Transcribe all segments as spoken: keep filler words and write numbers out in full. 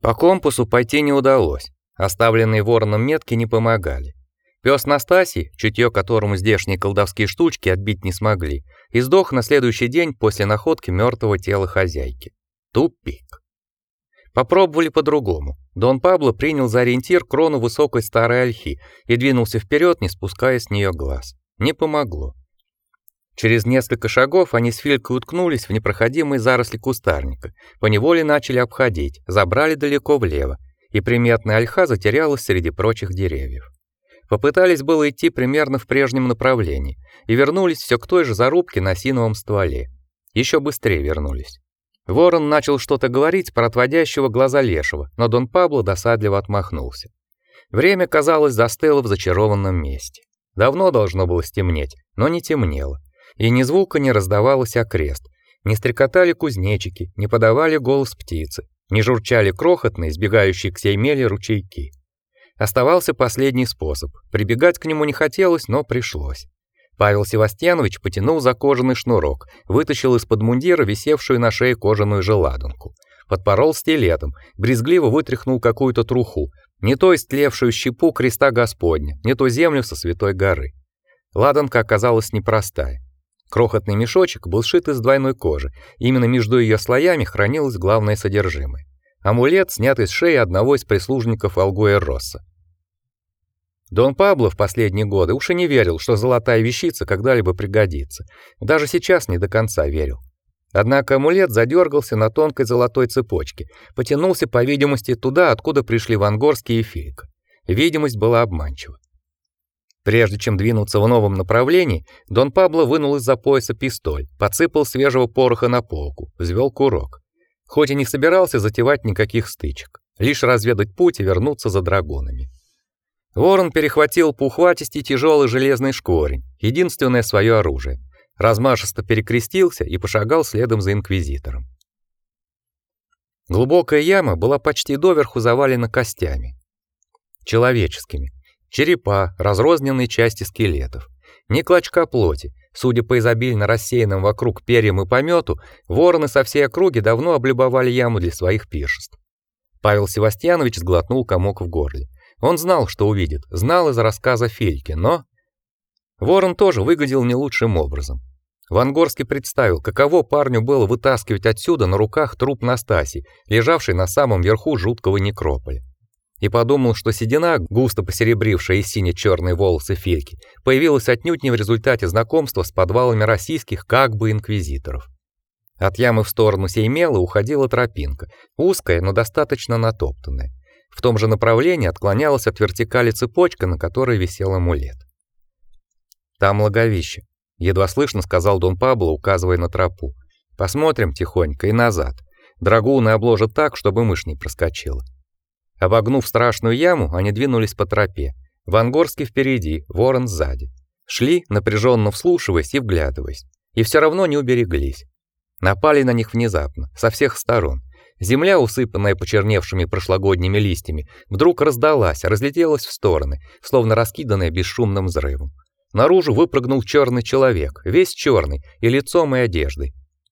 По компасу пойти не удалось. Оставленные вороном метки не помогали. Пёс Настасий, чутьё которому здешние колдовские штучки отбить не смогли, и сдох на следующий день после находки мёртвого тела хозяйки. Тупик. Попробовали по-другому. Дон Пабло принял за ориентир крону высокой старой ольхи и двинулся вперед, не спуская с нее глаз. Не помогло. Через несколько шагов они с Филькой уткнулись в непроходимые заросли кустарника, поневоле начали обходить, забрали далеко влево, и приметная ольха затерялась среди прочих деревьев. Попытались было идти примерно в прежнем направлении и вернулись все к той же зарубке на осиновом стволе. Еще быстрее вернулись. Ворон начал что-то говорить про отводящего глаза лешего, но Дон Пабло досадливо отмахнулся. Время, казалось, застыло в зачарованном месте. Давно должно было стемнеть, но не темнело, и ни звука не раздавалось окрест. Не стрекотали кузнечики, не подавали голос птицы, не журчали крохотные, сбегающие к сей мели ручейки. Оставался последний способ. Прибегать к нему не хотелось, но пришлось. Павел Севастьянович потянул за кожаный шнурок, вытащил из-под мундира висевшую на шее кожаную жиладонку, подпорол стилетом, брезгливо вытряхнул какую-то труху, не то истлевшую щепу креста Господня, не то землю со святой горы. Ладанка оказалась непростая. Крохотный мешочек был сшит из двойной кожи, именно между ее слоями хранилось главное содержимое. Амулет, снятый с шеи одного из прислужников Алгуэр-Росса. Дон Пабло в последние годы уж и не верил, что золотая вещица когда-либо пригодится. Даже сейчас не до конца верил. Однако амулет задергался на тонкой золотой цепочке, потянулся, по видимости, туда, откуда пришли Вангорский и Филька. Видимость была обманчива. Прежде чем двинуться в новом направлении, Дон Пабло вынул из-за пояса пистоль, подсыпал свежего пороха на полку, взвел курок. Хоть и не собирался затевать никаких стычек, лишь разведать путь и вернуться за драгунами. Ворон перехватил по ухватисти тяжелый железный шкворень, единственное свое оружие, размашисто перекрестился и пошагал следом за инквизитором. Глубокая яма была почти доверху завалена костями. Человеческими. Черепа, разрозненные части скелетов. Ни клочка плоти. Судя по изобильно рассеянным вокруг перьям и помету, вороны со всей округи давно облюбовали яму для своих пиршеств. Павел Севастьянович сглотнул комок в горле. Он знал, что увидит, знал из рассказа Фильки, но ворон тоже выглядел не лучшим образом. Вангорский представил, каково парню было вытаскивать отсюда на руках труп Настасии, лежавший на самом верху жуткого некрополя. И подумал, что седина, густо посеребрившая и сине-черные волосы Фильки, появилась отнюдь не в результате знакомства с подвалами российских как бы инквизиторов. От ямы в сторону сей мела уходила тропинка, узкая, но достаточно натоптанная. В том же направлении отклонялась от вертикали цепочка, на которой висел амулет. «Там логовище», — едва слышно сказал Дон Пабло, указывая на тропу. «Посмотрим тихонько и назад. Драгуны обложат так, чтобы мышь не проскочила». Обогнув страшную яму, они двинулись по тропе. Вангорский впереди, ворон сзади. Шли, напряженно вслушиваясь и вглядываясь. И все равно не убереглись. Напали на них внезапно, со всех сторон. Земля, усыпанная почерневшими прошлогодними листьями, вдруг раздалась, разлетелась в стороны, словно раскиданная бесшумным взрывом. Наружу выпрыгнул черный человек, весь черный, и лицом, и одеждой.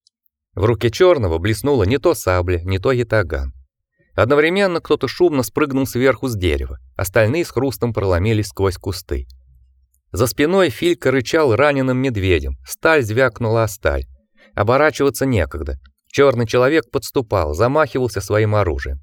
В руке черного блеснула не то сабля, не то ятаган. Одновременно кто-то шумно спрыгнул сверху с дерева, остальные с хрустом проломились сквозь кусты. За спиной Филька рычал раненым медведем, сталь звякнула о сталь. Оборачиваться некогда. Черный человек подступал, замахивался своим оружием.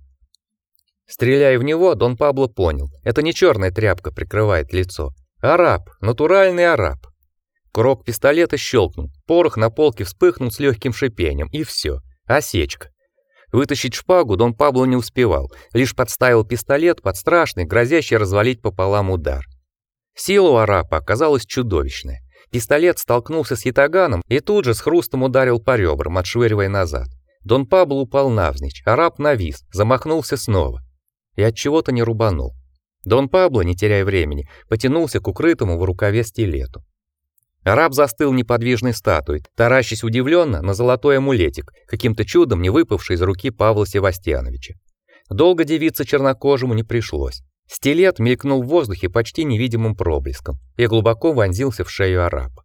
Стреляя в него, Дон Пабло понял, это не черная тряпка прикрывает лицо. Араб, натуральный араб. Курок пистолета щелкнул, порох на полке вспыхнул с легким шипением, и все, осечка. Вытащить шпагу Дон Пабло не успевал, лишь подставил пистолет под страшный, грозящий развалить пополам удар. Сила у араба оказалась чудовищная. Пистолет столкнулся с ятаганом и тут же с хрустом ударил по ребрам, отшвыривая назад. Дон Пабло упал навзничь, араб навис, замахнулся снова. И от чего-то не рубанул. Дон Пабло, не теряя времени, потянулся к укрытому в рукаве стилету. Араб застыл неподвижной статуей, таращась удивленно на золотой амулетик, каким-то чудом не выпавший из руки Павла Севастьяновича. Долго дивиться чернокожему не пришлось. Стилет мелькнул в воздухе почти невидимым проблеском и глубоко вонзился в шею араба.